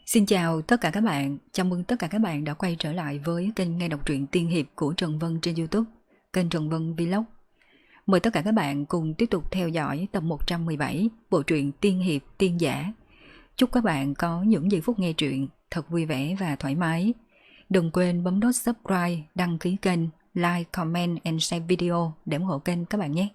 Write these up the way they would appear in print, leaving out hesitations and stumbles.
Xin chào tất cả các bạn, chào mừng tất cả các bạn đã quay trở lại với kênh nghe đọc truyện tiên hiệp của Trần Vân trên YouTube, kênh Trần Vân Vlog. Mời tất cả các bạn cùng tiếp tục theo dõi tập 117 bộ truyện tiên hiệp tiên giả. Chúc các bạn có những giây phút nghe truyện thật vui vẻ và thoải mái. Đừng quên bấm nút subscribe, đăng ký kênh, like, comment and share video để ủng hộ kênh các bạn nhé.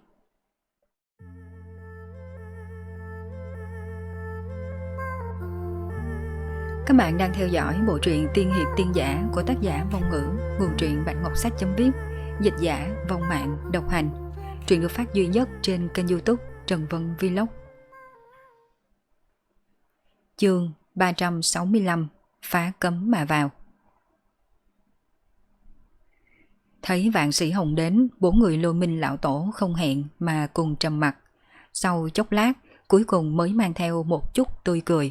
Các bạn đang theo dõi bộ truyện tiên hiệp tiên giả của tác giả Vong Ngữ, nguồn truyện Bạch Ngọc Sách.viết, dịch giả Vong Mạng, độc hành. Truyện được phát duy nhất trên kênh YouTube Trần Vân Vlog. Chương 365: Phá cấm mà vào. Thấy Vạn Sĩ Hồng đến, bốn người Lôi Minh lão tổ không hẹn mà cùng trầm mặt. Sau chốc lát, cuối cùng mới mang theo một chút tươi cười.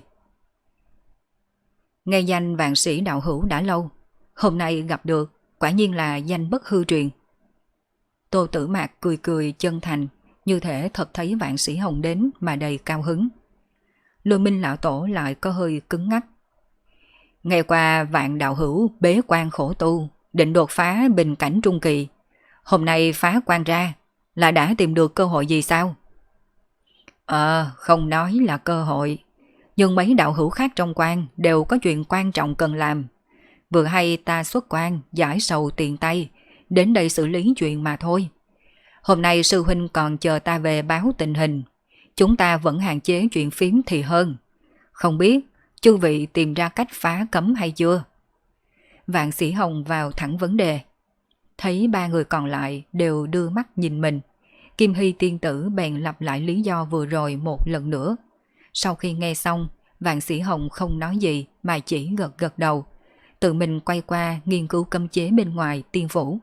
Nghe danh Vạn Sĩ đạo hữu đã lâu, hôm nay gặp được, quả nhiên là danh bất hư truyền. Tô Tử Mạc cười cười chân thành, như thể thật thấy Vạn Sĩ Hồng đến mà đầy cao hứng. Lôi Minh lão tổ lại có hơi cứng ngắc. Ngày qua Vạn đạo hữu bế quan khổ tu, định đột phá bình cảnh trung kỳ. Hôm nay phá quan ra, là đã tìm được cơ hội gì sao? Không nói là cơ hội, nhưng mấy đạo hữu khác trong quan đều có chuyện quan trọng cần làm. Vừa hay ta xuất quan, giải sầu tiền tay, đến đây xử lý chuyện mà thôi. Hôm nay sư huynh còn chờ ta về báo tình hình. Chúng ta vẫn hạn chế chuyện phím thì hơn. Không biết chư vị tìm ra cách phá cấm hay chưa? Vạn Sĩ Hồng vào thẳng vấn đề. Thấy ba người còn lại đều đưa mắt nhìn mình, Kim Hy tiên tử bèn lặp lại lý do vừa rồi một lần nữa. Sau khi nghe xong, Vạn Sĩ Hồng không nói gì mà chỉ gật gật đầu, tự mình quay qua nghiên cứu cấm chế bên ngoài tiên phủ.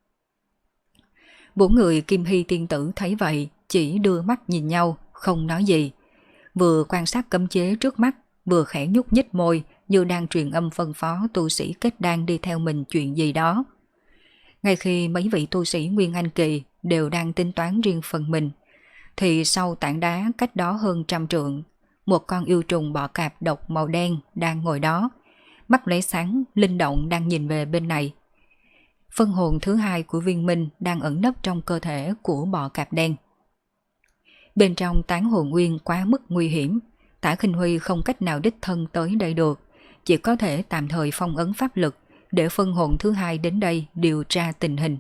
Bốn người Kim Hy tiên tử thấy vậy chỉ đưa mắt nhìn nhau, không nói gì. Vừa quan sát cấm chế trước mắt, vừa khẽ nhúc nhích môi như đang truyền âm phân phó tu sĩ kết đan đi theo mình chuyện gì đó. Ngay khi mấy vị tu sĩ Nguyên Anh Kỳ đều đang tính toán riêng phần mình, thì sau tảng đá cách đó hơn 100 trượng, một con yêu trùng bọ cạp độc màu đen đang ngồi đó, mắt lóe sáng, linh động đang nhìn về bên này. Phân hồn thứ hai của Viên Minh đang ẩn nấp trong cơ thể của bọ cạp đen. Bên trong tán hồn nguyên quá mức nguy hiểm, Tả Khinh Huy không cách nào đích thân tới đây được, chỉ có thể tạm thời phong ấn pháp lực để phân hồn thứ hai đến đây điều tra tình hình.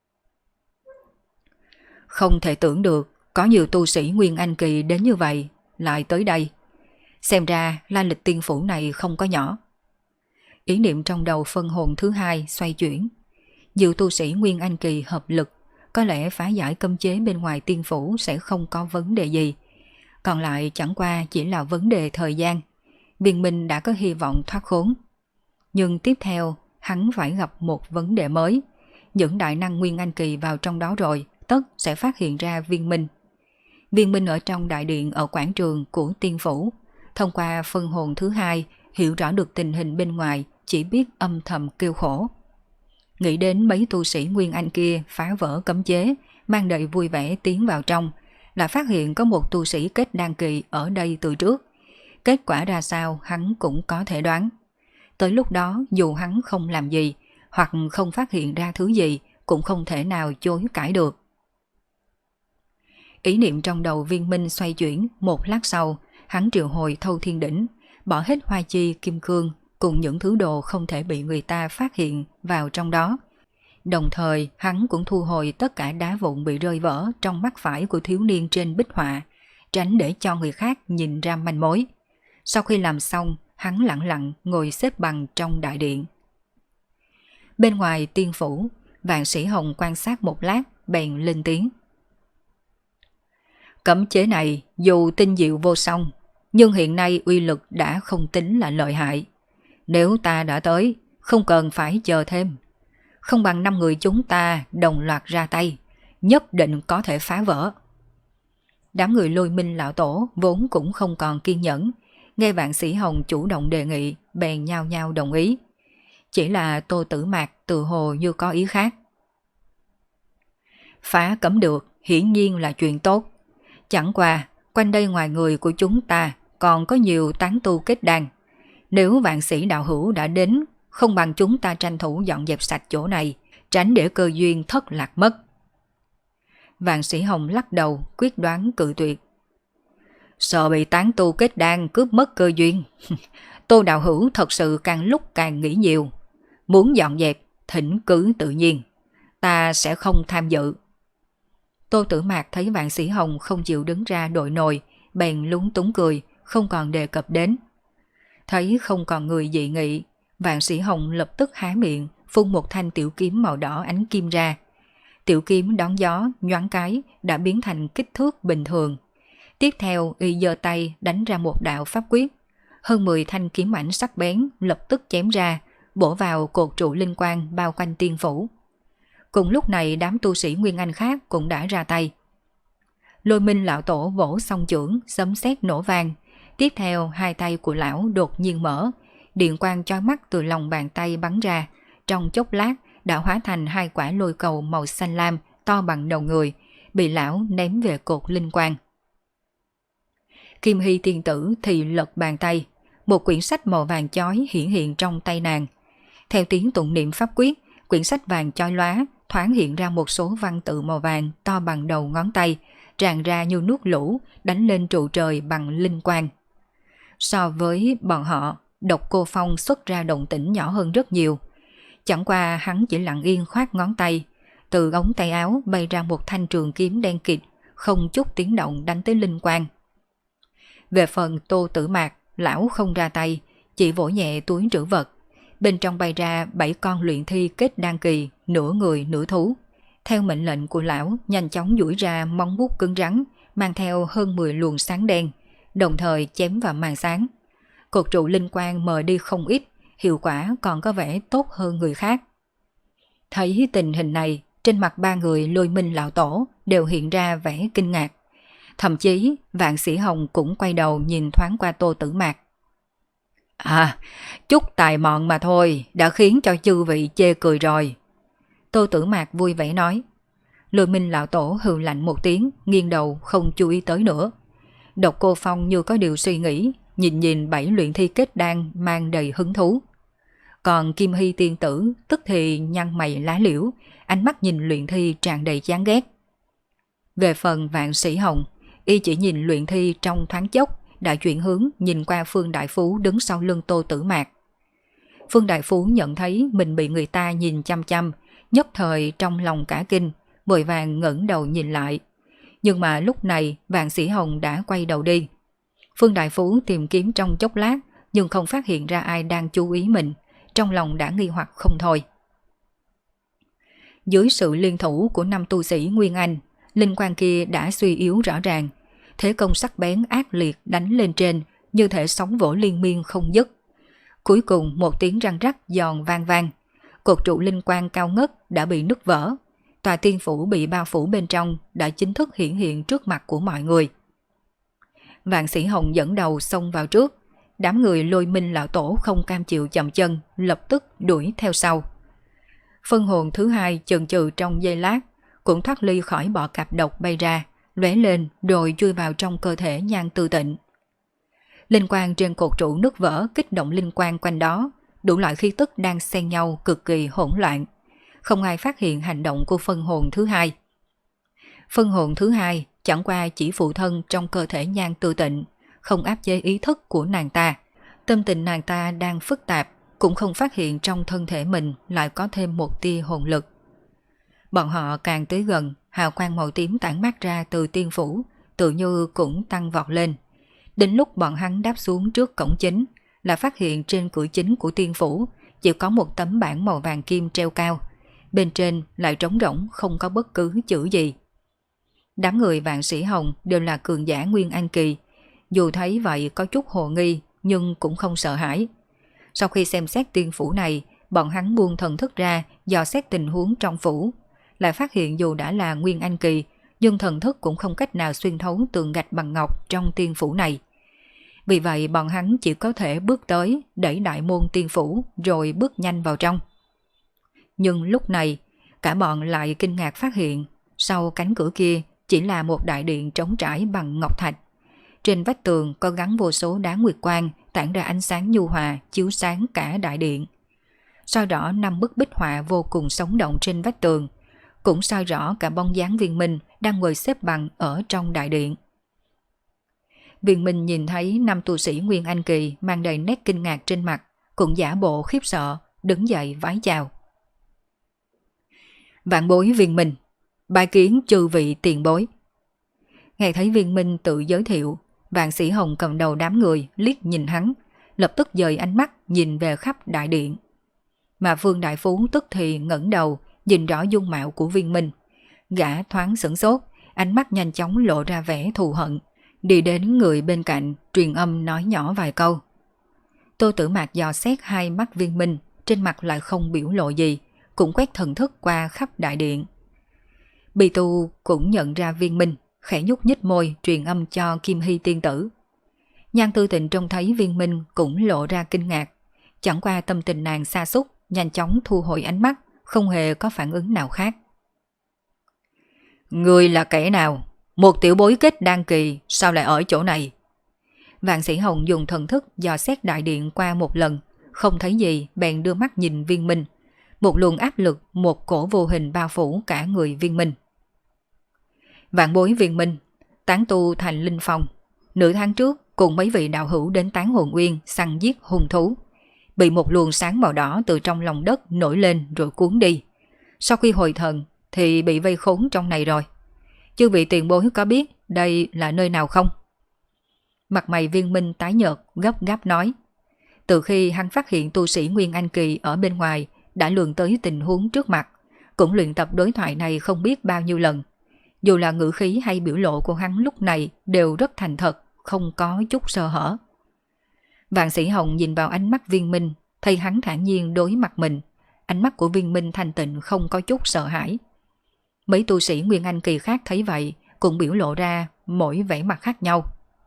Không thể tưởng được có nhiều tu sĩ Nguyên Anh Kỳ đến như vậy lại tới đây. Xem ra la lịch tiên phủ này không có nhỏ. Ý niệm trong đầu phân hồn thứ hai xoay chuyển. Nhiều tu sĩ Nguyên Anh Kỳ hợp lực, có lẽ phá giải cấm chế bên ngoài tiên phủ sẽ không có vấn đề gì. Còn lại chẳng qua chỉ là vấn đề thời gian. Viên Minh đã có hy vọng thoát khốn. Nhưng tiếp theo hắn phải gặp một vấn đề mới. Những đại năng Nguyên Anh Kỳ vào trong đó rồi, tất sẽ phát hiện ra Viên Minh. Viên Minh ở trong đại điện ở quảng trường của tiên phủ, thông qua phân hồn thứ hai hiểu rõ được tình hình bên ngoài, chỉ biết âm thầm kêu khổ. Nghĩ đến mấy tu sĩ Nguyên Anh kia phá vỡ cấm chế, mang đầy vui vẻ tiến vào trong, là phát hiện có một tu sĩ kết đan kỳ ở đây từ trước. Kết quả ra sao hắn cũng có thể đoán. Tới lúc đó dù hắn không làm gì, hoặc không phát hiện ra thứ gì, cũng không thể nào chối cãi được. Ý niệm trong đầu Viên Minh xoay chuyển, một lát sau, hắn triệu hồi Thâu Thiên Đỉnh, bỏ hết hoa chi, kim cương cùng những thứ đồ không thể bị người ta phát hiện vào trong đó. Đồng thời, hắn cũng thu hồi tất cả đá vụn bị rơi vỡ trong mắt phải của thiếu niên trên bích họa, tránh để cho người khác nhìn ra manh mối. Sau khi làm xong, hắn lặng lặng ngồi xếp bằng trong đại điện. Bên ngoài tiên phủ, Vạn Sĩ Hồng quan sát một lát, bèn lên tiếng. Cấm chế này dù tinh diệu vô song, nhưng hiện nay uy lực đã không tính là lợi hại. Nếu ta đã tới, không cần phải chờ thêm. Không bằng 5 người chúng ta đồng loạt ra tay, nhất định có thể phá vỡ. Đám người Lôi Minh lão tổ vốn cũng không còn kiên nhẫn, nghe Vạn Sĩ Hồng chủ động đề nghị, bèn nhao nhao đồng ý. Chỉ là Tô Tử Mạc tự hồ như có ý khác. Phá cấm được hiển nhiên là chuyện tốt. Chẳng qua, quanh đây ngoài người của chúng ta còn có nhiều tán tu kết đan. Nếu vạn sĩ đạo hữu đã đến, không bằng chúng ta tranh thủ dọn dẹp sạch chỗ này, tránh để cơ duyên thất lạc mất. Vạn sĩ Hồng lắc đầu, quyết đoán cự tuyệt. Sợ bị tán tu kết đan cướp mất cơ duyên. Tô đạo hữu thật sự càng lúc càng nghĩ nhiều. Muốn dọn dẹp, thỉnh cứ tự nhiên. Ta sẽ không tham dự. Tô Tử Mạc thấy Vạn Sĩ Hồng không chịu đứng ra đội nồi, bèn lúng túng cười, không còn đề cập đến. Thấy không còn người dị nghị, Vạn Sĩ Hồng lập tức há miệng, phun một thanh tiểu kiếm màu đỏ ánh kim ra. Tiểu kiếm đón gió, nhoáng cái, đã biến thành kích thước bình thường. Tiếp theo, y giơ tay đánh ra một đạo pháp quyết. Hơn 10 thanh kiếm ảnh sắc bén lập tức chém ra, bổ vào cột trụ linh quang bao quanh tiên phủ. Cùng lúc này đám tu sĩ Nguyên Anh khác cũng đã ra tay. Lôi Minh lão tổ vỗ song chưởng, sấm sét nổ vang. Tiếp theo hai tay của lão đột nhiên mở, điện quang chói mắt từ lòng bàn tay bắn ra. Trong chốc lát đã hóa thành hai quả lôi cầu màu xanh lam to bằng đầu người, bị lão ném về cột linh quang. Kim Hy tiên tử thì lật bàn tay, một quyển sách màu vàng chói hiển hiện trong tay nàng. Theo tiếng tụng niệm pháp quyết, quyển sách vàng chói lóa thoáng hiện ra một số văn tự màu vàng to bằng đầu ngón tay, tràn ra như nước lũ, đánh lên trụ trời bằng linh quang. So với bọn họ, Độc Cô Phong xuất ra động tĩnh nhỏ hơn rất nhiều. Chẳng qua hắn chỉ lặng yên khoát ngón tay, từ ống tay áo bay ra một thanh trường kiếm đen kịt, không chút tiếng động đánh tới linh quang. Về phần Tô Tử Mạc, lão không ra tay, chỉ vỗ nhẹ túi trữ vật. Bên trong bay ra 7 con luyện thi kết đan kỳ, nửa người nửa thú. Theo mệnh lệnh của lão, nhanh chóng duỗi ra móng vuốt cứng rắn, mang theo hơn 10 luồng sáng đen, đồng thời chém vào màn sáng. Cột trụ linh quang mờ đi không ít, hiệu quả còn có vẻ tốt hơn người khác. Thấy tình hình này, trên mặt ba người Lôi Minh lão tổ đều hiện ra vẻ kinh ngạc. Thậm chí Vạn Sĩ Hồng cũng quay đầu nhìn thoáng qua Tô Tử Mạc. Chút tài mọn mà thôi, đã khiến cho chư vị chê cười rồi. Tô Tử Mạc vui vẻ nói. Lôi Minh lão tổ hừ lạnh một tiếng, nghiêng đầu không chú ý tới nữa. Độc Cô Phong như có điều suy nghĩ, nhìn 7 luyện thi kết đan mang đầy hứng thú. Còn Kim Hy tiên tử tức thì nhăn mày lá liễu, ánh mắt nhìn luyện thi tràn đầy chán ghét. Về phần Vạn Sĩ Hồng, y chỉ nhìn luyện thi trong thoáng chốc, đã chuyển hướng nhìn qua Phương Đại Phú đứng sau lưng Tô Tử Mạc. Phương Đại Phú nhận thấy mình bị người ta nhìn chăm chăm, nhất thời trong lòng cả kinh, vội vàng ngẩng đầu nhìn lại. Nhưng mà lúc này Vạn Sĩ Hồng đã quay đầu đi. Phương Đại Phú tìm kiếm trong chốc lát, nhưng không phát hiện ra ai đang chú ý mình, trong lòng đã nghi hoặc không thôi. Dưới sự liên thủ của 5 tu sĩ Nguyên Anh, linh quang kia đã suy yếu rõ ràng. Thế công sắc bén ác liệt đánh lên trên, như thể sóng vỗ liên miên không dứt. Cuối cùng một tiếng răng rắc giòn vang vang, cột trụ linh quang cao ngất đã bị nứt vỡ. Tòa tiên phủ bị bao phủ bên trong đã chính thức hiển hiện trước mặt của mọi người. Vạn Sĩ Hồng dẫn đầu xông vào trước, đám người Lôi Minh lão tổ không cam chịu chậm chân, lập tức đuổi theo sau. Phân hồn thứ hai chần chừ trong giây lát, cũng thoát ly khỏi bọ cạp độc bay ra, lóe lên rồi chui vào trong cơ thể Nhan Tư Tịnh. Linh quang trên cột trụ nứt vỡ kích động linh quang quanh đó, đủ loại khí tức đang xen nhau cực kỳ hỗn loạn. Không ai phát hiện hành động của phân hồn thứ hai. Phân hồn thứ hai chẳng qua chỉ phụ thân trong cơ thể Nhan Tư Tịnh, không áp chế ý thức của nàng ta. Tâm tình nàng ta đang phức tạp, cũng không phát hiện trong thân thể mình lại có thêm một tia hồn lực. Bọn họ càng tới gần, hào quang màu tím tản mát ra từ tiên phủ, tự như cũng tăng vọt lên. Đến lúc bọn hắn đáp xuống trước cổng chính, là phát hiện trên cửa chính của tiên phủ chỉ có một tấm bảng màu vàng kim treo cao. Bên trên lại trống rỗng, không có bất cứ chữ gì. Đám người Vạn Sĩ Hồng đều là cường giả Nguyên Anh kỳ, dù thấy vậy có chút hồ nghi nhưng cũng không sợ hãi. Sau khi xem xét tiên phủ này, bọn hắn buông thần thức ra dò xét tình huống trong phủ, lại phát hiện dù đã là Nguyên Anh kỳ, nhưng thần thức cũng không cách nào xuyên thấu tường gạch bằng ngọc trong tiên phủ này. Vì vậy bọn hắn chỉ có thể bước tới, đẩy đại môn tiên phủ rồi bước nhanh vào trong. Nhưng lúc này, cả bọn lại kinh ngạc phát hiện, sau cánh cửa kia chỉ là một đại điện trống trải bằng ngọc thạch. Trên vách tường có gắn vô số đá nguyệt quang tản ra ánh sáng nhu hòa chiếu sáng cả đại điện. Soi rõ 5 bức bích họa vô cùng sống động trên vách tường, cũng soi rõ cả bóng dáng Viên Minh đang ngồi xếp bằng ở trong đại điện. Viên Minh nhìn thấy 5 tu sĩ Nguyên Anh Kỳ mang đầy nét kinh ngạc trên mặt, cũng giả bộ khiếp sợ, đứng dậy vái chào. Vạn bối Viên Minh, bái kiến chư vị tiền bối. Nghe thấy Viên Minh tự giới thiệu, Vạn Sĩ Hồng cầm đầu đám người liếc nhìn hắn, lập tức dời ánh mắt nhìn về khắp đại điện. Mà Phương Đại Phú tức thì ngẩng đầu nhìn rõ dung mạo của Viên Minh. Gã thoáng sửng sốt, ánh mắt nhanh chóng lộ ra vẻ thù hận, đi đến người bên cạnh truyền âm nói nhỏ vài câu. Tô Tử Mạc dò xét hai mắt Viên Minh, trên mặt lại không biểu lộ gì, cũng quét thần thức qua khắp đại điện. Bì Tu cũng nhận ra Viên Minh, khẽ nhúc nhích môi truyền âm cho Kim Hy tiên tử. Nhan Tư Tịnh trông thấy Viên Minh cũng lộ ra kinh ngạc, chẳng qua tâm tình nàng sa sút, nhanh chóng thu hồi ánh mắt, không hề có phản ứng nào khác. Người là kẻ nào? Một tiểu bối kết đan kỳ sao lại ở chỗ này? Vạn Sĩ Hồng dùng thần thức dò xét đại điện qua một lần, không thấy gì bèn đưa mắt nhìn Viên Minh. Một luồng áp lực, một cổ vô hình bao phủ cả người Viên Minh. Vạn bối Viên Minh, tán tu thành Linh Phong, nửa tháng trước cùng mấy vị đạo hữu đến Tán Hồn Uyên săn giết hung thú, bị một luồng sáng màu đỏ từ trong lòng đất nổi lên rồi cuốn đi. Sau khi hồi thần thì bị vây khốn trong này rồi. Chư vị tiền bối có biết đây là nơi nào không? Mặt mày Viên Minh tái nhợt, gấp gáp nói. Từ khi hắn phát hiện tu sĩ Nguyên Anh Kỳ ở bên ngoài đã lường tới tình huống trước mặt, cũng luyện tập đối thoại này không biết bao nhiêu lần. Dù là ngữ khí hay biểu lộ của hắn lúc này đều rất thành thật, không có chút sơ hở. Vạn Sĩ Hồng nhìn vào ánh mắt Viên Minh, thấy hắn thản nhiên đối mặt mình. Ánh mắt của Viên Minh thanh tịnh, không có chút sợ hãi. Mấy tu sĩ Nguyên Anh Kỳ khác thấy vậy cũng biểu lộ ra mỗi vẻ mặt khác nhau.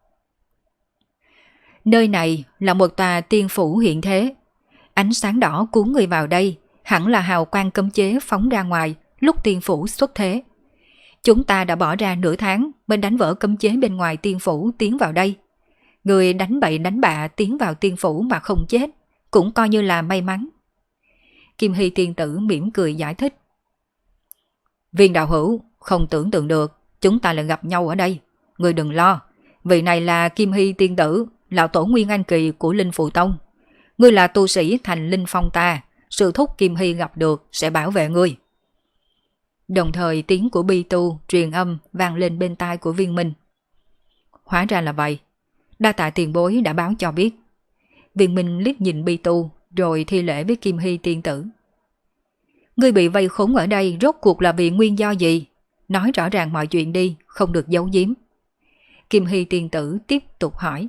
Nơi này là một tòa tiên phủ hiện thế. Ánh sáng đỏ cuốn người vào đây hẳn là hào quang cấm chế phóng ra ngoài lúc tiên phủ xuất thế. Chúng ta đã bỏ ra nửa tháng mới đánh vỡ cấm chế bên ngoài tiên phủ tiến vào đây. Người đánh bậy đánh bạ tiến vào tiên phủ mà không chết cũng coi như là may mắn. Kim Hy tiên tử mỉm cười giải thích. Viên đạo hữu, không tưởng tượng được chúng ta lại gặp nhau ở đây. Người đừng lo, vị này là Kim Hy tiên tử, lão tổ Nguyên Anh Kỳ của Linh Phù Tông. Ngươi là tu sĩ thành Linh Phong ta, sư thúc Kim Hy gặp được sẽ bảo vệ ngươi. Đồng thời tiếng của Bi Tu truyền âm vang lên bên tai của Viên Minh. Hóa ra là vậy, đa tạ tiền bối đã báo cho biết. Viên Minh liếc nhìn Bi Tu rồi thi lễ với Kim Hy tiên tử. Ngươi bị vây khốn ở đây rốt cuộc là vì nguyên do gì? Nói rõ ràng mọi chuyện đi, không được giấu giếm. Kim Hy tiên tử tiếp tục hỏi.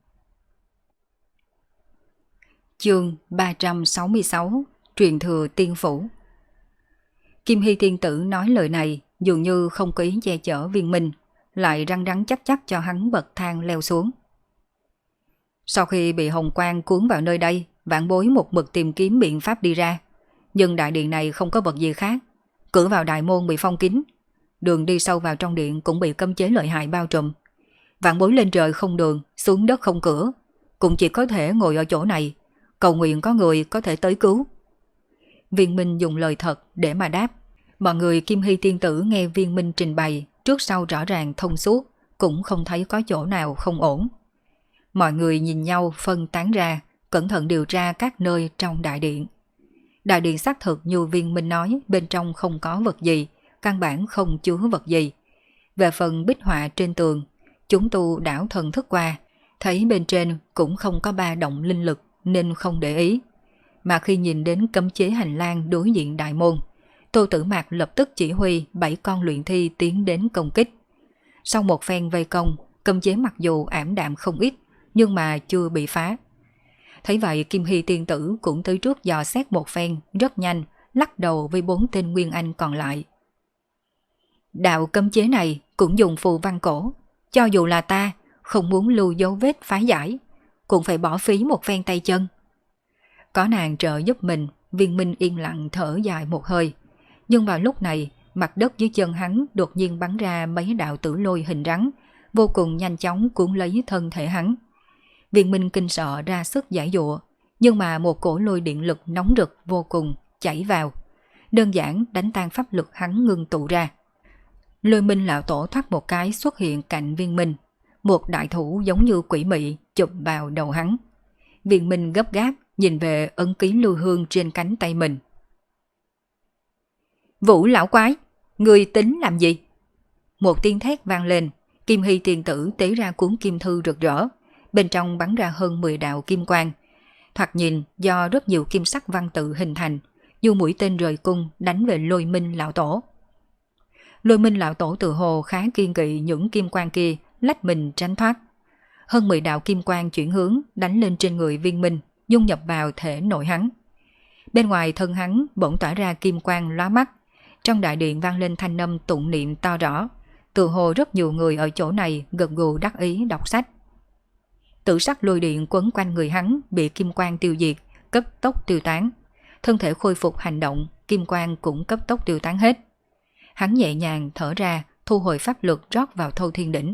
Chương 366 Truyền thừa tiên phủ. Kim Hy tiên tử nói lời này dường như không có ý che chở Viên Minh, lại răng rắn chắc chắc cho hắn bậc thang leo xuống. Sau khi bị hồng quang cuốn vào nơi đây, vạn bối một mực tìm kiếm biện pháp đi ra. Nhưng đại điện này không có vật gì khác. Cửa vào đại môn bị phong kín, đường đi sâu vào trong điện cũng bị cấm chế lợi hại bao trùm. Vạn bối lên trời không đường, xuống đất không cửa, cũng chỉ có thể ngồi ở chỗ này, cầu nguyện có người có thể tới cứu. Viên Minh dùng lời thật để mà đáp. Mọi người Kim Hy tiên tử nghe Viên Minh trình bày trước sau rõ ràng thông suốt, cũng không thấy có chỗ nào không ổn. Mọi người nhìn nhau phân tán ra, cẩn thận điều tra các nơi trong đại điện. Đại điện xác thực như Viên Minh nói, bên trong không có vật gì, căn bản không chứa vật gì. Về phần bích họa trên tường, chúng tu đảo thần thức qua, thấy bên trên cũng không có ba động linh lực nên không để ý. Mà khi nhìn đến cấm chế hành lang đối diện đại môn, Tô Tử Mạc lập tức chỉ huy 7 con luyện thi tiến đến công kích. Sau một phen vây công, cấm chế mặc dù ảm đạm không ít nhưng mà chưa bị phá. Thấy vậy Kim Hy tiên tử cũng tới trước dò xét một phen, rất nhanh lắc đầu với 4 tên Nguyên Anh còn lại. Đạo cấm chế này cũng dùng phù văn cổ, cho dù là ta không muốn lưu dấu vết phá giải, cũng phải bỏ phí một phen tay chân. Có nàng trợ giúp mình, Viên Minh yên lặng thở dài một hơi. Nhưng vào lúc này, mặt đất dưới chân hắn đột nhiên bắn ra mấy đạo tử lôi hình rắn, vô cùng nhanh chóng cuốn lấy thân thể hắn. Viên Minh kinh sợ ra sức giải dụa, nhưng mà một cổ lôi điện lực nóng rực vô cùng chảy vào, đơn giản đánh tan pháp lực hắn ngưng tụ ra. Lôi Minh lão tổ thoát một cái xuất hiện cạnh Viên Minh, một đại thủ giống như quỷ mị chụp vào đầu hắn. Viên Minh gấp gáp nhìn về ấn ký lưu hương trên cánh tay mình. Vũ lão quái, người tính làm gì? Một tiếng thét vang lên, Kim Hy tiên tử tế ra cuốn kim thư rực rỡ, bên trong bắn ra hơn 10 đạo kim quang. Thoạt nhìn do rất nhiều kim sắc văn tự hình thành, dù mũi tên rời cung đánh về Lôi Minh lão tổ. Lôi Minh lão tổ tự hồ khá kiên kỵ những kim quang kia, lách mình tránh thoát. Hơn 10 đạo kim quang chuyển hướng đánh lên trên người Viên Minh, dung nhập vào thể nội hắn. Bên ngoài thân hắn bỗng tỏa ra kim quang lóa mắt, trong đại điện vang lên thanh âm tụng niệm to rõ, tự hồ rất nhiều người ở chỗ này gật gù đắc ý đọc sách. Tử sắc lôi điện quấn quanh người hắn bị kim quang tiêu diệt, cấp tốc tiêu tán. Thân thể khôi phục hành động, kim quang cũng cấp tốc tiêu tán hết. Hắn nhẹ nhàng thở ra, thu hồi pháp lực rót vào Thâu Thiên Đỉnh.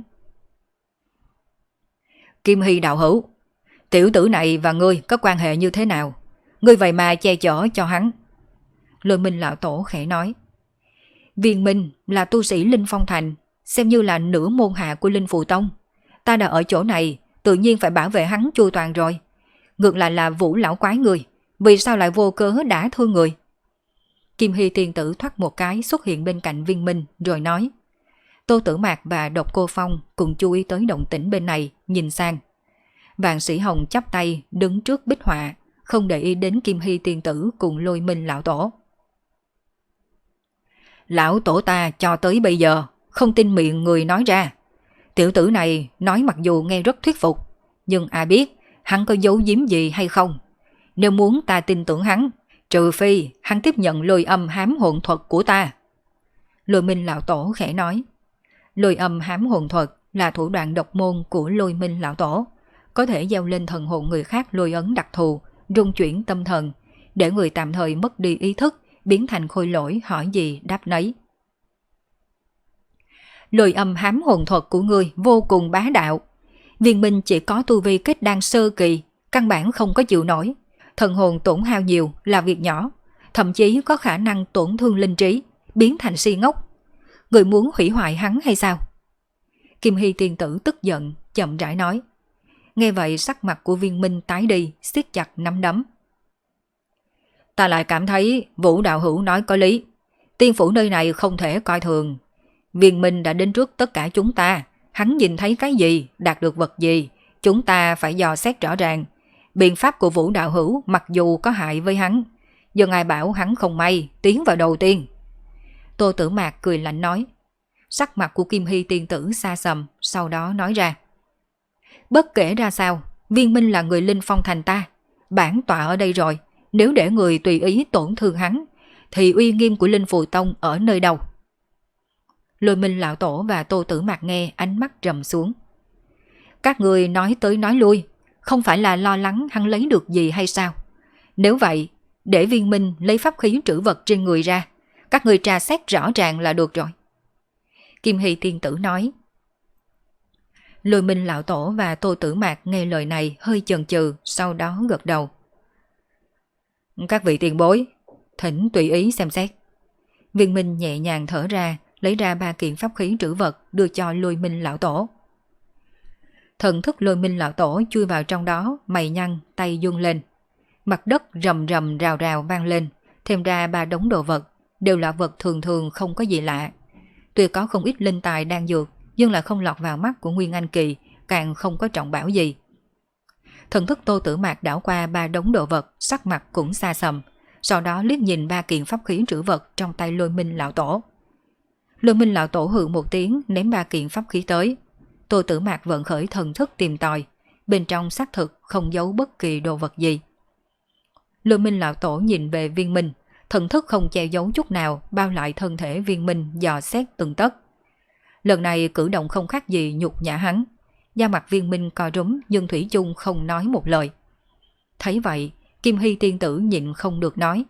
Kim Hy đạo hữu, tiểu tử này và ngươi có quan hệ như thế nào? Ngươi vậy mà che chở cho hắn. Lôi Minh lão tổ khẽ nói. Viên Minh là tu sĩ Linh Phong Thành, xem như là nửa môn hạ của Linh Phù Tông. Ta đã ở chỗ này, tự nhiên phải bảo vệ hắn chu toàn rồi. Ngược lại là Vũ lão quái người, vì sao lại vô cớ đã thương người? Kim Hy tiên tử thoát một cái xuất hiện bên cạnh Viên Minh rồi nói. Tô Tử Mạc và Độc Cô Phong cùng chú ý tới động tĩnh bên này, nhìn sang. Vạn Sĩ Hồng chắp tay đứng trước bích họa, không để ý đến Kim Hy tiên tử cùng Lôi Minh lão tổ. Lão tổ ta cho tới bây giờ không tin miệng người nói ra. Tiểu tử này nói mặc dù nghe rất thuyết phục, nhưng ai biết hắn có giấu giếm gì hay không. Nếu muốn ta tin tưởng hắn, trừ phi hắn tiếp nhận lôi âm hám hồn thuật của ta. Lôi Minh lão tổ khẽ nói. Lôi âm hám hồn thuật là thủ đoạn độc môn của Lôi Minh lão tổ, có thể gieo lên thần hồn người khác lôi ấn đặc thù, rung chuyển tâm thần, để người tạm thời mất đi ý thức, biến thành khôi lỗi hỏi gì đáp nấy. Lôi âm hám hồn thuật của ngươi vô cùng bá đạo. Viên Minh chỉ có tu vi kết đan sơ kỳ, căn bản không có chịu nổi. Thần hồn tổn hao nhiều là việc nhỏ, thậm chí có khả năng tổn thương linh trí, biến thành si ngốc. Người muốn hủy hoại hắn hay sao? Kim Hy tiên tử tức giận, chậm rãi nói. Nghe vậy sắc mặt của Viên Minh tái đi, siết chặt nắm đấm. Ta lại cảm thấy Vũ đạo hữu nói có lý. Tiên phủ nơi này không thể coi thường. Viên Minh đã đến trước tất cả chúng ta. Hắn nhìn thấy cái gì, đạt được vật gì, chúng ta phải dò xét rõ ràng. Biện pháp của Vũ đạo hữu mặc dù có hại với hắn, nhưng ai bảo hắn không may tiến vào đầu tiên. Tô Tử Mạc cười lạnh nói. Sắc mặt của Kim Hy tiên tử xa sầm, sau đó nói ra. Bất kể ra sao, Viên Minh là người Linh Phong Thành ta, bản tọa ở đây rồi. Nếu để người tùy ý tổn thương hắn, thì uy nghiêm của Linh Phù Tông ở nơi đâu? Lôi Minh lão tổ và Tô Tử Mạc nghe ánh mắt trầm xuống. Các người nói tới nói lui, không phải là lo lắng hắn lấy được gì hay sao? Nếu vậy, để Viên Minh lấy pháp khí trữ vật trên người ra, các người tra xét rõ ràng là được rồi. Kim Hy tiên tử nói. Lôi Minh lão tổ và Tô Tử Mạc nghe lời này hơi chần chừ, sau đó gật đầu. Các vị tiền bối, thỉnh tùy ý xem xét. Viên Minh nhẹ nhàng thở ra, lấy ra 3 kiện pháp khí trữ vật đưa cho Lôi Minh lão tổ. Thần thức Lôi Minh lão tổ chui vào trong đó, mày nhăn, tay run lên. Mặt đất rầm rầm rào rào vang lên, thêm ra 3 đống đồ vật, đều là vật thường thường không có gì lạ. Tuy có không ít linh tài đang dược, nhưng là không lọt vào mắt của Nguyên Anh Kỳ, càng không có trọng bảo gì. Thần thức Tô Tử Mạc đảo qua 3 đống đồ vật, sắc mặt cũng xa sầm, sau đó liếc nhìn 3 kiện pháp khí trữ vật trong tay Lôi Minh lão tổ. Lôi Minh lão tổ hừ một tiếng ném 3 kiện pháp khí tới. Tô Tử Mạc vận khởi thần thức tìm tòi, bên trong xác thực không giấu bất kỳ đồ vật gì. Lôi Minh lão tổ nhìn về Viên Minh, thần thức không che giấu chút nào, bao lại thân thể Viên Minh dò xét từng tấc. Lần này cử động không khác gì nhục nhã hắn. Da mặt Viên Minh co rúm nhưng thủy chung không nói một lời. Thấy vậy, Kim Hy tiên tử nhịn không được nói.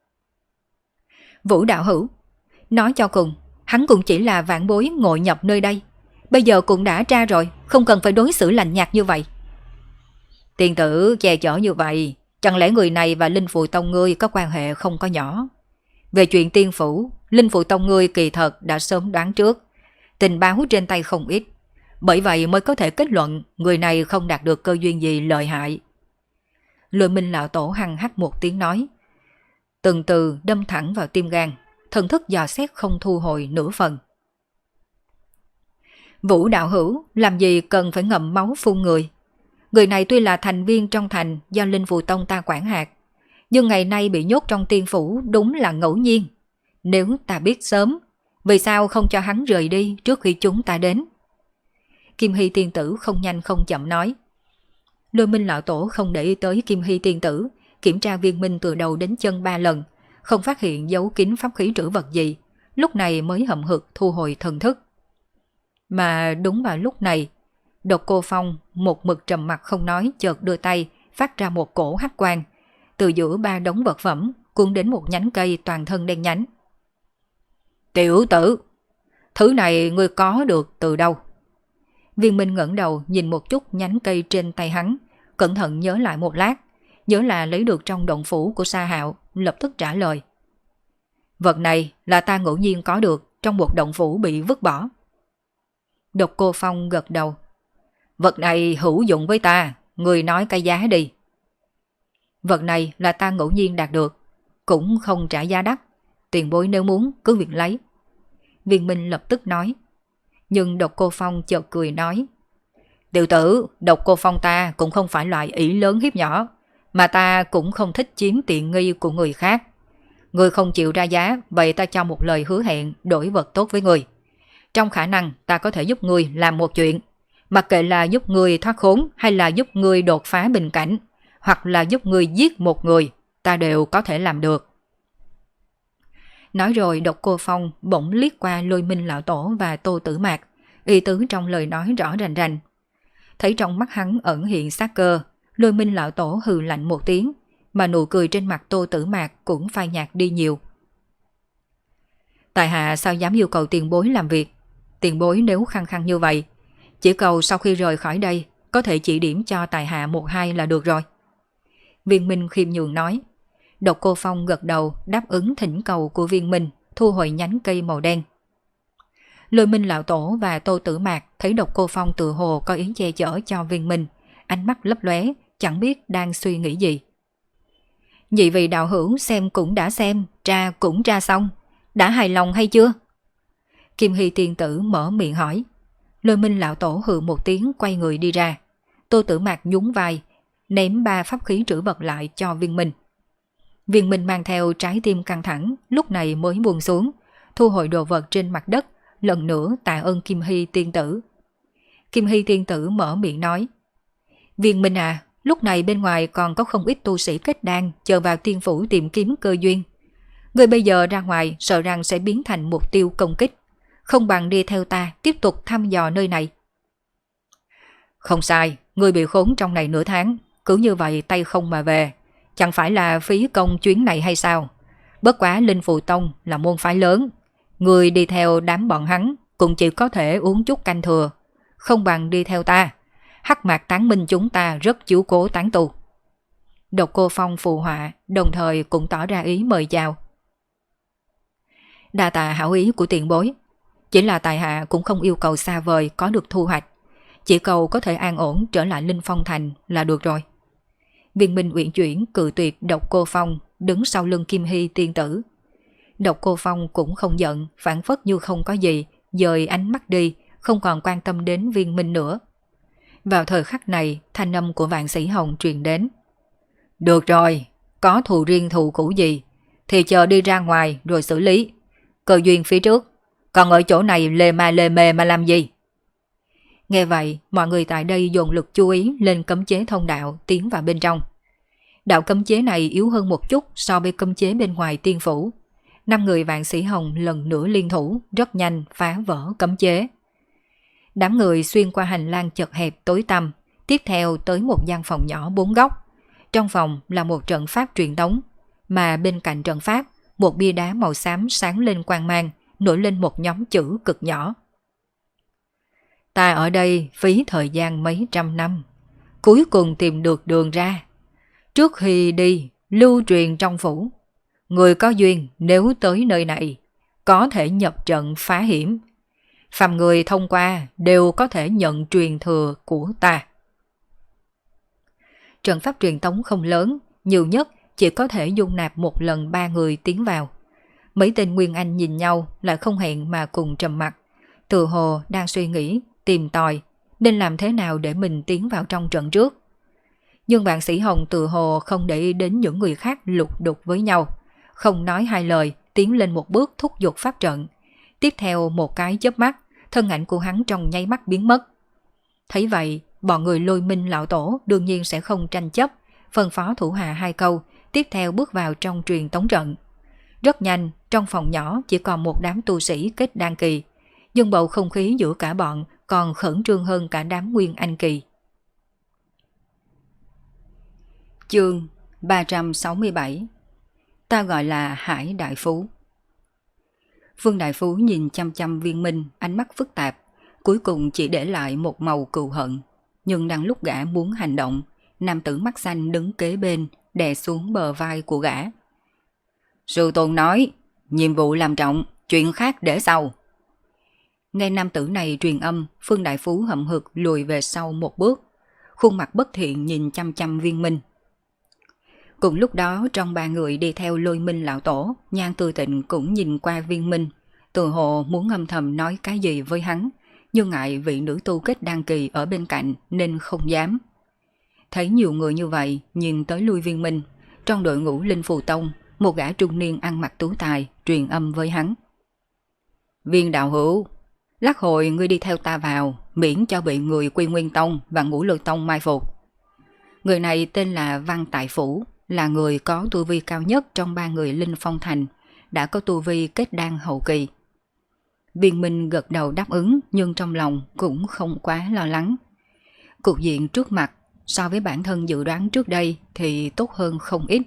Vũ đạo hữu, nói cho cùng, hắn cũng chỉ là vạn bối ngồi nhập nơi đây. Bây giờ cũng đã tra rồi, không cần phải đối xử lạnh nhạt như vậy. Tiên tử che chở như vậy, chẳng lẽ người này và Linh Phù Tông ngươi có quan hệ không có nhỏ? Về chuyện tiên phủ, Linh Phù Tông ngươi kỳ thật đã sớm đoán trước, tình báo trên tay không ít, bởi vậy mới có thể kết luận người này không đạt được cơ duyên gì lợi hại. Lôi Minh lão tổ hằng hắc một tiếng nói, từng từ đâm thẳng vào tim gan, thần thức dò xét không thu hồi nửa phần. Vũ đạo hữu làm gì cần phải ngậm máu phun người. Người này tuy là thành viên trong thành do Linh Phù Tông ta quản hạt, nhưng ngày nay bị nhốt trong tiên phủ đúng là ngẫu nhiên. Nếu ta biết sớm, vì sao không cho hắn rời đi trước khi chúng ta đến? Kim Hy tiên tử không nhanh không chậm nói. Lôi Minh lão tổ không để ý tới Kim Hy tiên tử, kiểm tra viên minh từ đầu đến chân 3 lần, không phát hiện dấu kín pháp khí trữ vật gì, lúc này mới hậm hực thu hồi thần thức. Mà đúng vào lúc này, Độc Cô Phong một mực trầm mặt không nói chợt đưa tay phát ra một cổ hắc quang, từ giữa 3 đống vật phẩm cuốn đến một nhánh cây toàn thân đen nhánh. Tiểu tử, thứ này ngươi có được từ đâu? Viên Minh ngẩng đầu nhìn một chút nhánh cây trên tay hắn, cẩn thận nhớ lại một lát, nhớ là lấy được trong động phủ của Sa Hạo, lập tức trả lời. Vật này là ta ngẫu nhiên có được trong một động phủ bị vứt bỏ. Độc Cô Phong gật đầu. Vật này hữu dụng với ta, người nói cái giá đi. Vật này là ta ngẫu nhiên đạt được, cũng không trả giá đắt, tiền bối nếu muốn cứ việc lấy. Viên Minh lập tức nói. Nhưng Độc Cô Phong chợt cười nói. Tiểu tử, Độc Cô Phong ta cũng không phải loại ỷ lớn hiếp nhỏ, mà ta cũng không thích chiếm tiện nghi của người khác. Người không chịu ra giá, vậy ta cho một lời hứa hẹn đổi vật tốt với người. Trong khả năng ta có thể giúp người làm một chuyện, mặc kệ là giúp người thoát khốn hay là giúp người đột phá bình cảnh, hoặc là giúp người giết một người, ta đều có thể làm được. Nói rồi Độc Cô Phong bỗng liếc qua Lôi Minh lão tổ và Tô Tử Mạc, ý tứ trong lời nói rõ rành rành. Thấy trong mắt hắn ẩn hiện sát cơ, Lôi Minh lão tổ hừ lạnh một tiếng, mà nụ cười trên mặt Tô Tử Mạc cũng phai nhạt đi nhiều. Tại hạ sao dám yêu cầu tiền bối làm việc? Tiền bối nếu khăng khăng như vậy, chỉ cầu sau khi rời khỏi đây có thể chỉ điểm cho tại hạ 1-2 là được rồi. Viên Minh khiêm nhường nói. Độc Cô Phong gật đầu đáp ứng thỉnh cầu của Viên Minh, thu hồi nhánh cây màu đen. Lôi Minh lão tổ và Tô Tử Mạc thấy Độc Cô Phong tự hồ có ý che chở cho Viên Minh, ánh mắt lấp lóe, chẳng biết đang suy nghĩ gì. Nhị vị đạo hữu xem cũng đã xem, tra cũng tra xong, đã hài lòng hay chưa? Kim Hy tiên tử mở miệng hỏi. Lôi Minh lão tổ hừ một tiếng quay người đi ra. Tô Tử Mạc nhún vai, ném 3 pháp khí trữ vật lại cho Viên Minh. Viên Minh mang theo trái tim căng thẳng, lúc này mới buông xuống, thu hồi đồ vật trên mặt đất, lần nữa tạ ơn Kim Hy tiên tử. Kim Hy tiên tử mở miệng nói. Viên Minh à, lúc này bên ngoài còn có không ít tu sĩ kết đan chờ vào tiên phủ tìm kiếm cơ duyên. Người bây giờ ra ngoài sợ rằng sẽ biến thành mục tiêu công kích, không bằng đi theo ta tiếp tục thăm dò nơi này. Không sai, người bị khốn trong này nửa tháng, cứ như vậy tay không mà về, chẳng phải là phí công chuyến này hay sao? Bất quá Linh Phù Tông là môn phái lớn, người đi theo đám bọn hắn cũng chỉ có thể uống chút canh thừa, không bằng đi theo ta. Hắc Mạc Tán Minh chúng ta rất chiếu cố tán tu. Độc Cô Phong phù họa, đồng thời cũng tỏ ra ý mời chào. Đa tạ hảo ý của tiền bối, chỉ là tại hạ cũng không yêu cầu xa vời có được thu hoạch, chỉ cầu có thể an ổn trở lại Linh Phong Thành là được rồi. Viên Minh uyển chuyển cự tuyệt Độc Cô Phong, đứng sau lưng Kim Hy tiên tử. Độc Cô Phong cũng không giận, phản phất như không có gì, dời ánh mắt đi, không còn quan tâm đến Viên Minh nữa. Vào thời khắc này, thanh âm của Vạn Sĩ Hồng truyền đến. Được rồi, có thù riêng thù cũ gì, thì chờ đi ra ngoài rồi xử lý. Cơ duyên phía trước, còn ở chỗ này lề mề mà làm gì? Nghe vậy, mọi người tại đây dồn lực chú ý lên cấm chế thông đạo tiến vào bên trong. Đạo cấm chế này yếu hơn một chút so với cấm chế bên ngoài tiên phủ. 5 người Vạn Sĩ Hồng lần nữa liên thủ, rất nhanh phá vỡ cấm chế. Đám người xuyên qua hành lang chật hẹp tối tăm, tiếp theo tới một gian phòng nhỏ 4 góc. Trong phòng là một trận pháp truyền thống, mà bên cạnh trận pháp, một bia đá màu xám sáng lên quang mang, nổi lên một nhóm chữ cực nhỏ. Ta ở đây phí thời gian mấy trăm năm, cuối cùng tìm được đường ra. Trước khi đi, lưu truyền trong phủ, người có duyên nếu tới nơi này, có thể nhập trận phá hiểm. Phàm người thông qua đều có thể nhận truyền thừa của ta. Trận pháp truyền tống không lớn, nhiều nhất chỉ có thể dung nạp một lần 3 người tiến vào. Mấy tên Nguyên Anh nhìn nhau lại không hẹn mà cùng trầm mặt. Tự hồ đang suy nghĩ, tìm tòi, nên làm thế nào để mình tiến vào trong trận trước. Nhưng bạn sĩ Hồng tự hồ không để ý đến những người khác lục đục với nhau. Không nói hai lời, tiến lên một bước thúc giục pháp trận. Tiếp theo một cái chớp mắt, thân ảnh của hắn trong nháy mắt biến mất. Thấy vậy, bọn người Lôi Minh lão tổ đương nhiên sẽ không tranh chấp, phân phó thủ hạ 2 câu, tiếp theo bước vào trong truyền tống trận. Rất nhanh, trong phòng nhỏ chỉ còn một đám tu sĩ kết đan kỳ, nhưng bầu không khí giữa cả bọn còn khẩn trương hơn cả đám Nguyên Anh kỳ. Chương 367. Ta gọi là Hải Đại Phú. Vương Đại Phú nhìn chăm chăm Viên Minh, ánh mắt phức tạp, cuối cùng chỉ để lại một màu cừu hận. Nhưng đang lúc gã muốn hành động, nam tử mắt xanh đứng kế bên, đè xuống bờ vai của gã. Sư tôn nói, nhiệm vụ làm trọng, chuyện khác để sau. Nghe nam tử này truyền âm, Vương Đại Phú hậm hực lùi về sau một bước, khuôn mặt bất thiện nhìn chăm chăm Viên Minh. Cùng lúc đó, trong 3 người đi theo Lôi Minh lão tổ, Nhan Tư Tịnh cũng nhìn qua Viên Minh, tự hồ muốn âm thầm nói cái gì với hắn, nhưng ngại vị nữ tu kết đan kỳ ở bên cạnh nên không dám. Thấy nhiều người như vậy, nhìn tới lui Viên Minh, trong đội ngũ Linh Phù Tông, một gã trung niên ăn mặc tú tài truyền âm với hắn. Viên đạo hữu, lát hồi ngươi đi theo ta vào, miễn cho bị người Quy Nguyên Tông và Ngũ Lôi Tông mai phục. Người này tên là Văn Tại Phủ, là người có tu vi cao nhất trong 3 người Linh Phong Thành, đã có tu vi kết đan hậu kỳ. Viên Minh gật đầu đáp ứng, nhưng trong lòng cũng không quá lo lắng. Cục diện trước mặt so với bản thân dự đoán trước đây thì tốt hơn không ít.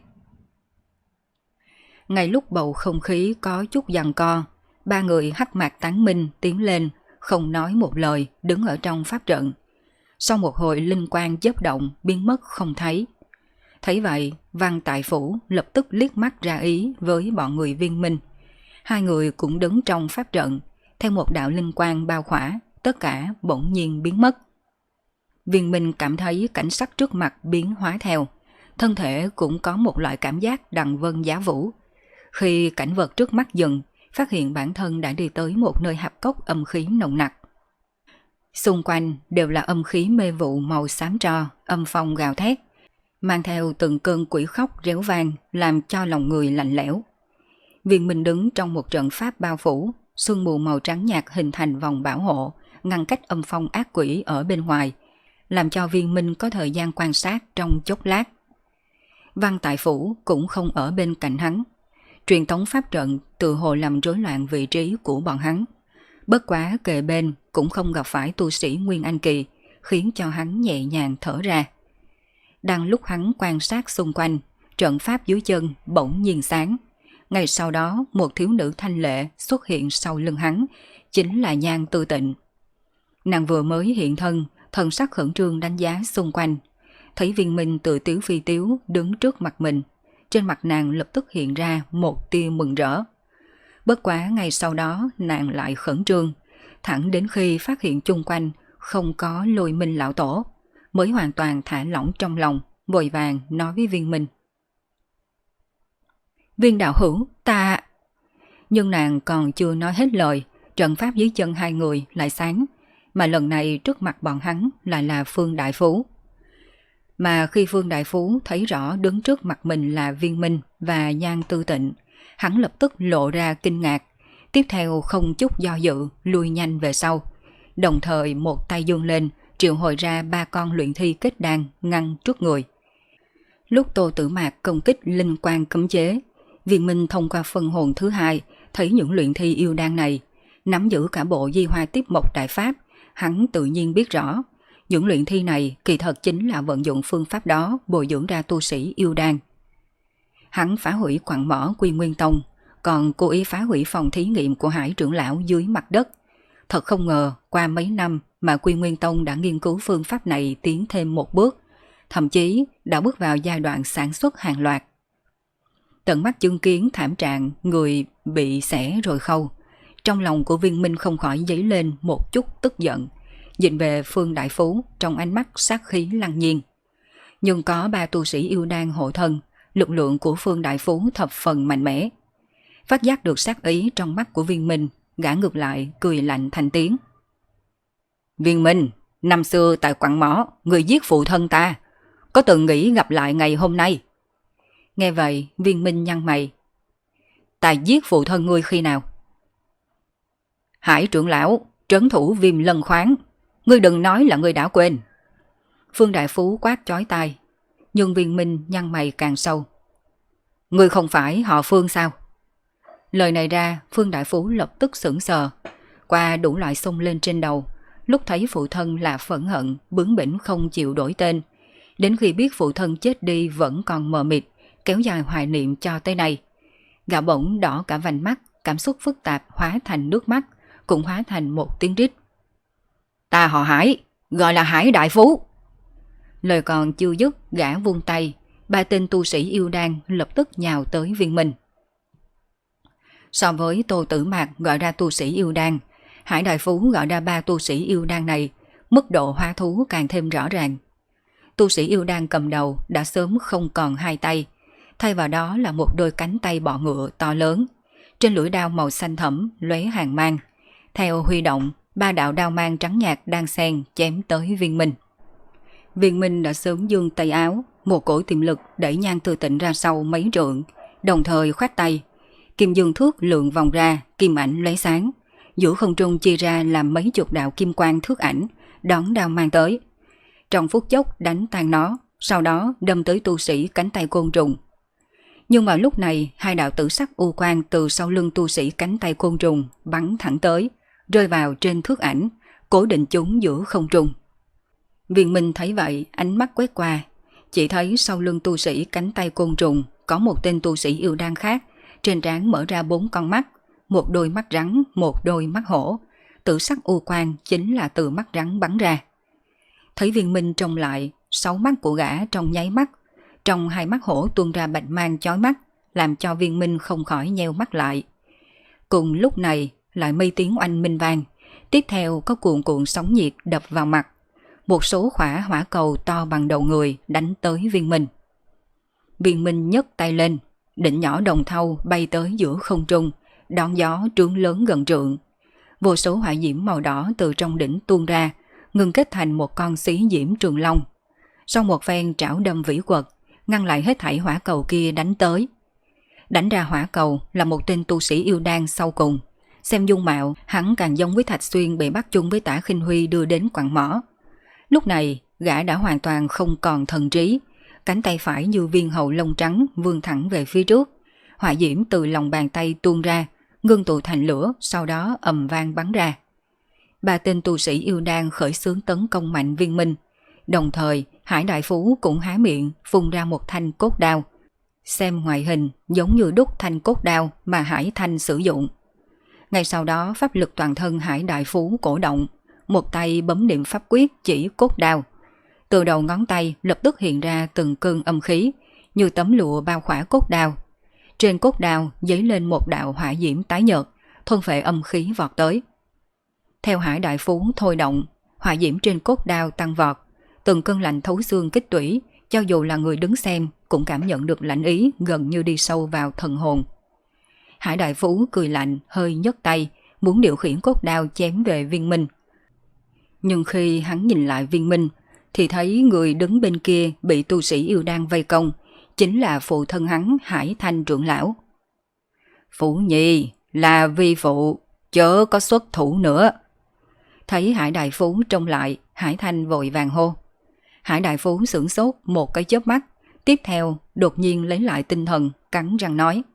Ngay lúc bầu không khí có chút giằng co, 3 người hắc mạc tán minh tiến lên, không nói một lời, đứng ở trong pháp trận. Sau một hồi linh quang chớp động biến mất không thấy. Thấy vậy, Văn Tại Phủ lập tức liếc mắt ra ý với bọn người Viên Minh. 2 người cũng đứng trong pháp trận, theo một đạo linh quang bao khỏa, tất cả bỗng nhiên biến mất. Viên Minh cảm thấy cảnh sắc trước mặt biến hóa theo, thân thể cũng có một loại cảm giác đằng vân giá vũ. Khi cảnh vật trước mắt dừng, phát hiện bản thân đã đi tới một nơi hạp cốc âm khí nồng nặc. Xung quanh đều là âm khí mê vụ màu xám tro, âm phong gào thét, mang theo từng cơn quỷ khóc réo vang làm cho lòng người lạnh lẽo. Viên Minh đứng trong một trận pháp bao phủ, sương mù màu trắng nhạt hình thành vòng bảo hộ, ngăn cách âm phong ác quỷ ở bên ngoài, làm cho Viên Minh có thời gian quan sát trong chốc lát. Văn Tại Phủ cũng không ở bên cạnh hắn. Truyền tống pháp trận tự hồ làm rối loạn vị trí của bọn hắn. Bất quá kề bên cũng không gặp phải tu sĩ Nguyên Anh kỳ, khiến cho hắn nhẹ nhàng thở ra. Đang lúc hắn quan sát xung quanh, trận pháp dưới chân bỗng nhiên sáng. Ngay sau đó, một thiếu nữ thanh lệ xuất hiện sau lưng hắn, chính là Nhan Tư Tịnh. Nàng vừa mới hiện thân, thần sắc khẩn trương đánh giá xung quanh. Thấy Viên Minh tự tiếu phi tiếu đứng trước mặt mình, trên mặt nàng lập tức hiện ra một tia mừng rỡ. Bất quá ngay sau đó nàng lại khẩn trương, thẳng đến khi phát hiện chung quanh không có Lôi Minh lão tổ, mới hoàn toàn thả lỏng trong lòng, vội vàng nói với Viên Minh. Viên đạo hữu, ta... Nhưng nàng còn chưa nói hết lời, trận pháp dưới chân 2 người lại sáng, mà lần này trước mặt bọn hắn lại là Phương Đại Phú. Mà khi Phương Đại Phú thấy rõ đứng trước mặt mình là Viên Minh và Nhan Tư Tịnh, hắn lập tức lộ ra kinh ngạc, tiếp theo không chút do dự lui nhanh về sau, đồng thời một tay giương lên triệu hồi ra 3 con luyện thi kết đan ngăn trước người. Lúc Tô Tử Mạc công kích linh quang cấm chế, Viên Minh thông qua phân hồn thứ 2 thấy những luyện thi yêu đan này nắm giữ cả bộ Di Hoa Tiếp Mộc đại pháp, hắn tự nhiên biết rõ những luyện thi này kỳ thật chính là vận dụng phương pháp đó bồi dưỡng ra tu sĩ yêu đan. Hắn phá hủy quặng mỏ Quy Nguyên Tông, còn cố ý phá hủy phòng thí nghiệm của Hải trưởng lão dưới mặt đất. Thật không ngờ qua mấy năm mà Quy Nguyên Tông đã nghiên cứu phương pháp này tiến thêm một bước, thậm chí đã bước vào giai đoạn sản xuất hàng loạt. Tận mắt chứng kiến thảm trạng người bị xẻ rồi khâu, trong lòng của Viên Minh không khỏi dấy lên một chút tức giận, nhìn về Phương Đại Phú trong ánh mắt sát khí lăng nhiên. Nhưng có 3 tu sĩ yêu đan hộ thân, lực lượng của Phương Đại Phú thập phần mạnh mẽ. Phát giác được sát ý trong mắt của Viên Minh, gã ngược lại cười lạnh thành tiếng. Viên Minh, năm xưa tại quặng mỏ, người giết phụ thân ta, có từng nghĩ gặp lại ngày hôm nay? Nghe vậy, Viên Minh nhăn mày. Ta giết phụ thân ngươi khi nào? Hải trưởng lão, trấn thủ Viêm Lân Khoáng, ngươi đừng nói là ngươi đã quên. Phương Đại Phú quát chói tai, nhưng Viên Minh nhăn mày càng sâu. Ngươi không phải họ Phương sao? Lời này ra, Phương Đại Phú lập tức sững sờ, qua đủ loại xông lên trên đầu. Lúc thấy phụ thân là phẫn hận, bướng bỉnh không chịu đổi tên. Đến khi biết phụ thân chết đi vẫn còn mờ mịt, kéo dài hoài niệm cho tới nay. Gã bỗng đỏ cả vành mắt, cảm xúc phức tạp hóa thành nước mắt, cũng hóa thành một tiếng rít. Ta họ Hải, gọi là Hải Đại Phú. Lời còn chưa dứt, gã vung tay, 3 tên tu sĩ yêu đan lập tức nhào tới Viên Minh. So với Tô Tử Mạc gọi ra tu sĩ yêu đan, Hải Đại Phú gọi ra 3 tu sĩ yêu đan này, mức độ hóa thú càng thêm rõ ràng. Tu sĩ yêu đan cầm đầu đã sớm không còn 2 tay, thay vào đó là một đôi cánh tay bọ ngựa to lớn. Trên lưỡi đao màu xanh thẫm lóe hàn mang. Theo huy động, 3 đạo đao mang trắng nhạt đan xen chém tới Viên Minh. Viên Minh đã sớm giương tay áo, một cổ tiềm lực đẩy Nhan Tư Tịnh ra sau mấy trượng, đồng thời khoát tay. Kim dương thước lượn vòng ra, kim ảnh lóe sáng. Giữa không trung chia ra làm mấy chục đạo kim quang thước ảnh, đón đao mang tới. Trong phút chốc đánh tan nó, sau đó đâm tới tu sĩ cánh tay côn trùng. Nhưng mà lúc này, 2 đạo tử sắc u quang từ sau lưng tu sĩ cánh tay côn trùng bắn thẳng tới, rơi vào trên thước ảnh, cố định chúng giữa không trung. Viên Minh thấy vậy, ánh mắt quét qua, chỉ thấy sau lưng tu sĩ cánh tay côn trùng có một tên tu sĩ yêu đan khác, trên trán mở ra 4 con mắt, một đôi mắt rắn, một đôi mắt hổ, tử sắc u quang chính là từ mắt rắn bắn ra. Thấy Viên Minh trông lại, 6 mắt của gã trong nháy mắt, trong 2 mắt hổ tuôn ra bạch mang chói mắt, làm cho Viên Minh không khỏi nheo mắt lại. Cùng lúc này lại mây tiếng oanh minh vang, tiếp theo có cuộn cuộn sóng nhiệt đập vào mặt. Một số khỏa hỏa cầu to bằng đầu người đánh tới Viên Minh. Viên Minh nhấc tay lên, đỉnh nhỏ đồng thau bay tới giữa không trung, đón gió trướng lớn gần trượng. Vô số hỏa diễm màu đỏ từ trong đỉnh tuôn ra, ngưng kết thành một con xí diễm trường long. Sau một phen trảo đâm vĩ quật, ngăn lại hết thảy hỏa cầu kia đánh tới. Đánh ra hỏa cầu là một tên tu sĩ yêu đan sau cùng. Xem dung mạo, hắn càng giống với Thạch Xuyên bị bắt chung với Tả Khinh Huy đưa đến quặng mỏ. Lúc này, gã đã hoàn toàn không còn thần trí, cánh tay phải như viên hầu lông trắng vươn thẳng về phía trước. Hỏa diễm từ lòng bàn tay tuôn ra, ngưng tụ thành lửa, sau đó ầm vang bắn ra. 3 tên tu sĩ yêu đan khởi xướng tấn công mạnh Viên Minh. Đồng thời, Hải Đại Phú cũng há miệng phun ra một thanh cốt đao. Xem ngoại hình giống như đúc thanh cốt đao mà Hải Thanh sử dụng. Ngay sau đó pháp lực toàn thân Hải Đại Phú cổ động, một tay bấm niệm pháp quyết chỉ cốt đao. Từ đầu ngón tay lập tức hiện ra từng cơn âm khí, như tấm lụa bao khỏa cốt đao. Trên cốt đao dấy lên một đạo hỏa diễm tái nhợt, thôn phệ âm khí vọt tới. Theo Hải Đại Phú thôi động, hỏa diễm trên cốt đao tăng vọt, từng cơn lạnh thấu xương kích tủy, cho dù là người đứng xem cũng cảm nhận được lạnh ý gần như đi sâu vào thần hồn. Hải Đại Phú cười lạnh, hơi nhấc tay, muốn điều khiển cốt đao chém về Viên Minh. Nhưng khi hắn nhìn lại Viên Minh, thì thấy người đứng bên kia bị tu sĩ yêu đan vây công, chính là phụ thân hắn Hải Thanh trưởng lão. Phụ nhi, là vi phụ, chớ có xuất thủ nữa. Thấy Hải Đại Phú trông lại, Hải Thanh vội vàng hô. Hải Đại Phú sửng sốt một cái chớp mắt, tiếp theo đột nhiên lấy lại tinh thần, cắn răng nói.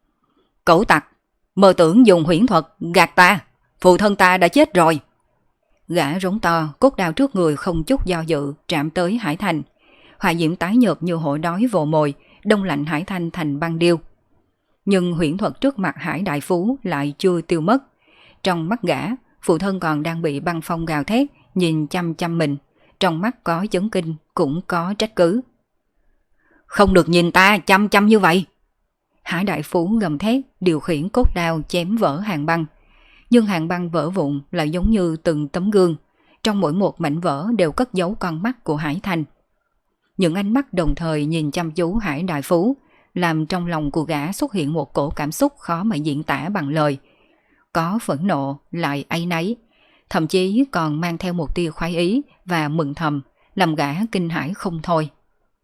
Cẩu tặc, mơ tưởng dùng huyễn thuật gạt ta, phụ thân ta đã chết rồi. Gã rống to, cốt đao trước người không chút do dự, chạm tới Hải Thanh. Hỏa diễm tái nhợt như hổ đói vồ mồi, đông lạnh Hải Thanh thành băng điêu. Nhưng huyễn thuật trước mặt Hải Đại Phú lại chưa tiêu mất. Trong mắt gã, phụ thân còn đang bị băng phong gào thét, nhìn chăm chăm mình, trong mắt có chấn kinh cũng có trách cứ. Không được nhìn ta chăm chăm như vậy. Hải đại phú gầm thét điều khiển cốt đao chém vỡ hàng băng. Nhưng hàng băng vỡ vụn lại giống như từng tấm gương. Trong mỗi một mảnh vỡ đều cất giấu con mắt của Hải Thành. Những ánh mắt đồng thời nhìn chăm chú Hải đại phú, làm trong lòng của gã xuất hiện một cổ cảm xúc khó mà diễn tả bằng lời. Có phẫn nộ, lại áy náy, thậm chí còn mang theo một tia khoái ý và mừng thầm, làm gã kinh hãi không thôi.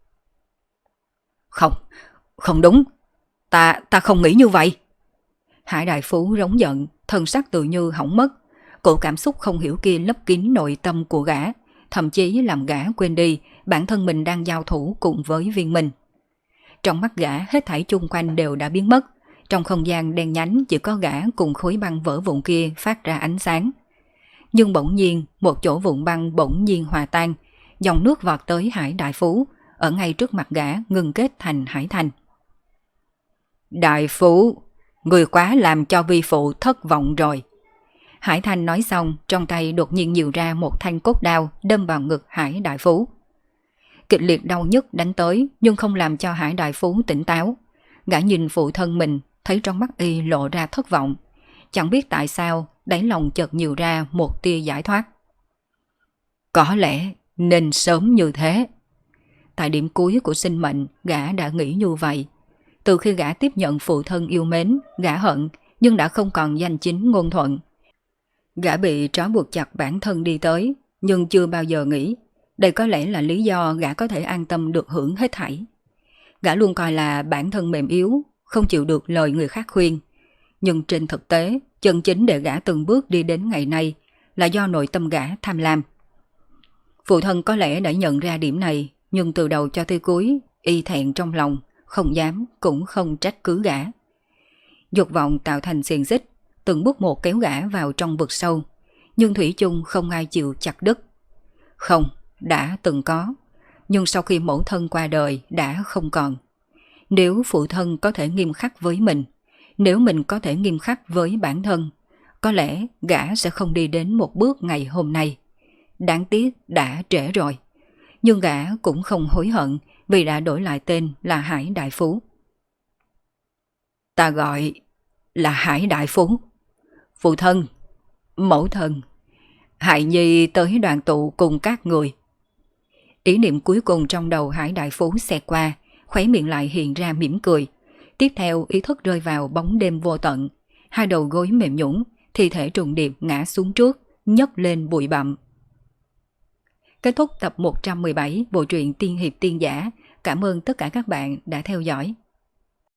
Không, không đúng, ta không nghĩ như vậy. Hải đại phú rống giận, thân sắc tự như hỏng mất. Cổ cảm xúc không hiểu kia lấp kín nội tâm của gã, thậm chí làm gã quên đi bản thân mình đang giao thủ cùng với Viên Minh. Trong mắt gã hết thảy chung quanh đều đã biến mất, trong không gian đen nhánh chỉ có gã cùng khối băng vỡ vụn kia phát ra ánh sáng. Nhưng bỗng nhiên một chỗ vụn băng bỗng nhiên hòa tan, dòng nước vọt tới Hải đại phú, ở ngay trước mặt gã ngưng kết thành Hải Thành. Đại phú, người quá làm cho vi phụ thất vọng rồi. Hải Thành nói xong, trong tay đột nhiên nhiều ra một thanh cốt đao đâm vào ngực Hải đại phú. Kịch liệt đau nhức đánh tới nhưng không làm cho Hải đại phú tỉnh táo. Gã nhìn phụ thân mình, thấy trong mắt y lộ ra thất vọng. Chẳng biết tại sao đáy lòng chợt nhiều ra một tia giải thoát. Có lẽ nên sớm như thế. Tại điểm cuối của sinh mệnh, gã đã nghĩ như vậy. Từ khi gã tiếp nhận phụ thân yêu mến, gã hận nhưng đã không còn danh chính ngôn thuận. Gã bị trói buộc chặt bản thân đi tới, nhưng chưa bao giờ nghĩ đây có lẽ là lý do gã có thể an tâm được hưởng hết thảy. Gã luôn coi là bản thân mềm yếu, không chịu được lời người khác khuyên. Nhưng trên thực tế, chân chính để gã từng bước đi đến ngày nay là do nội tâm gã tham lam. Phụ thân có lẽ đã nhận ra điểm này, nhưng từ đầu cho tới cuối, y thẹn trong lòng, không dám cũng không trách cứ gã. Dục vọng tạo thành xiềng xích, từng bước một kéo gã vào trong vực sâu, nhưng thủy chung không ai chịu chặt đứt. Không, đã từng có, nhưng sau khi mẫu thân qua đời đã không còn. Nếu phụ thân có thể nghiêm khắc với mình, nếu mình có thể nghiêm khắc với bản thân, có lẽ gã sẽ không đi đến một bước ngày hôm nay. Đáng tiếc đã trễ rồi, nhưng gã cũng không hối hận vì đã đổi lại tên là Hải đại phú. Ta gọi là Hải đại phú. Phụ thân, mẫu thân, hãy nhi tới đoàn tụ cùng các người. Ý niệm cuối cùng trong đầu Hải đại phú xẹt qua, khóe miệng lại hiện ra mỉm cười. Tiếp theo ý thức rơi vào bóng đêm vô tận, hai đầu gối mềm nhũn, thi thể trùng điệp ngã xuống trước, nhấc lên bụi bặm. Kết thúc tập 117 bộ truyện Tiên hiệp tiên giả. Cảm ơn tất cả các bạn đã theo dõi.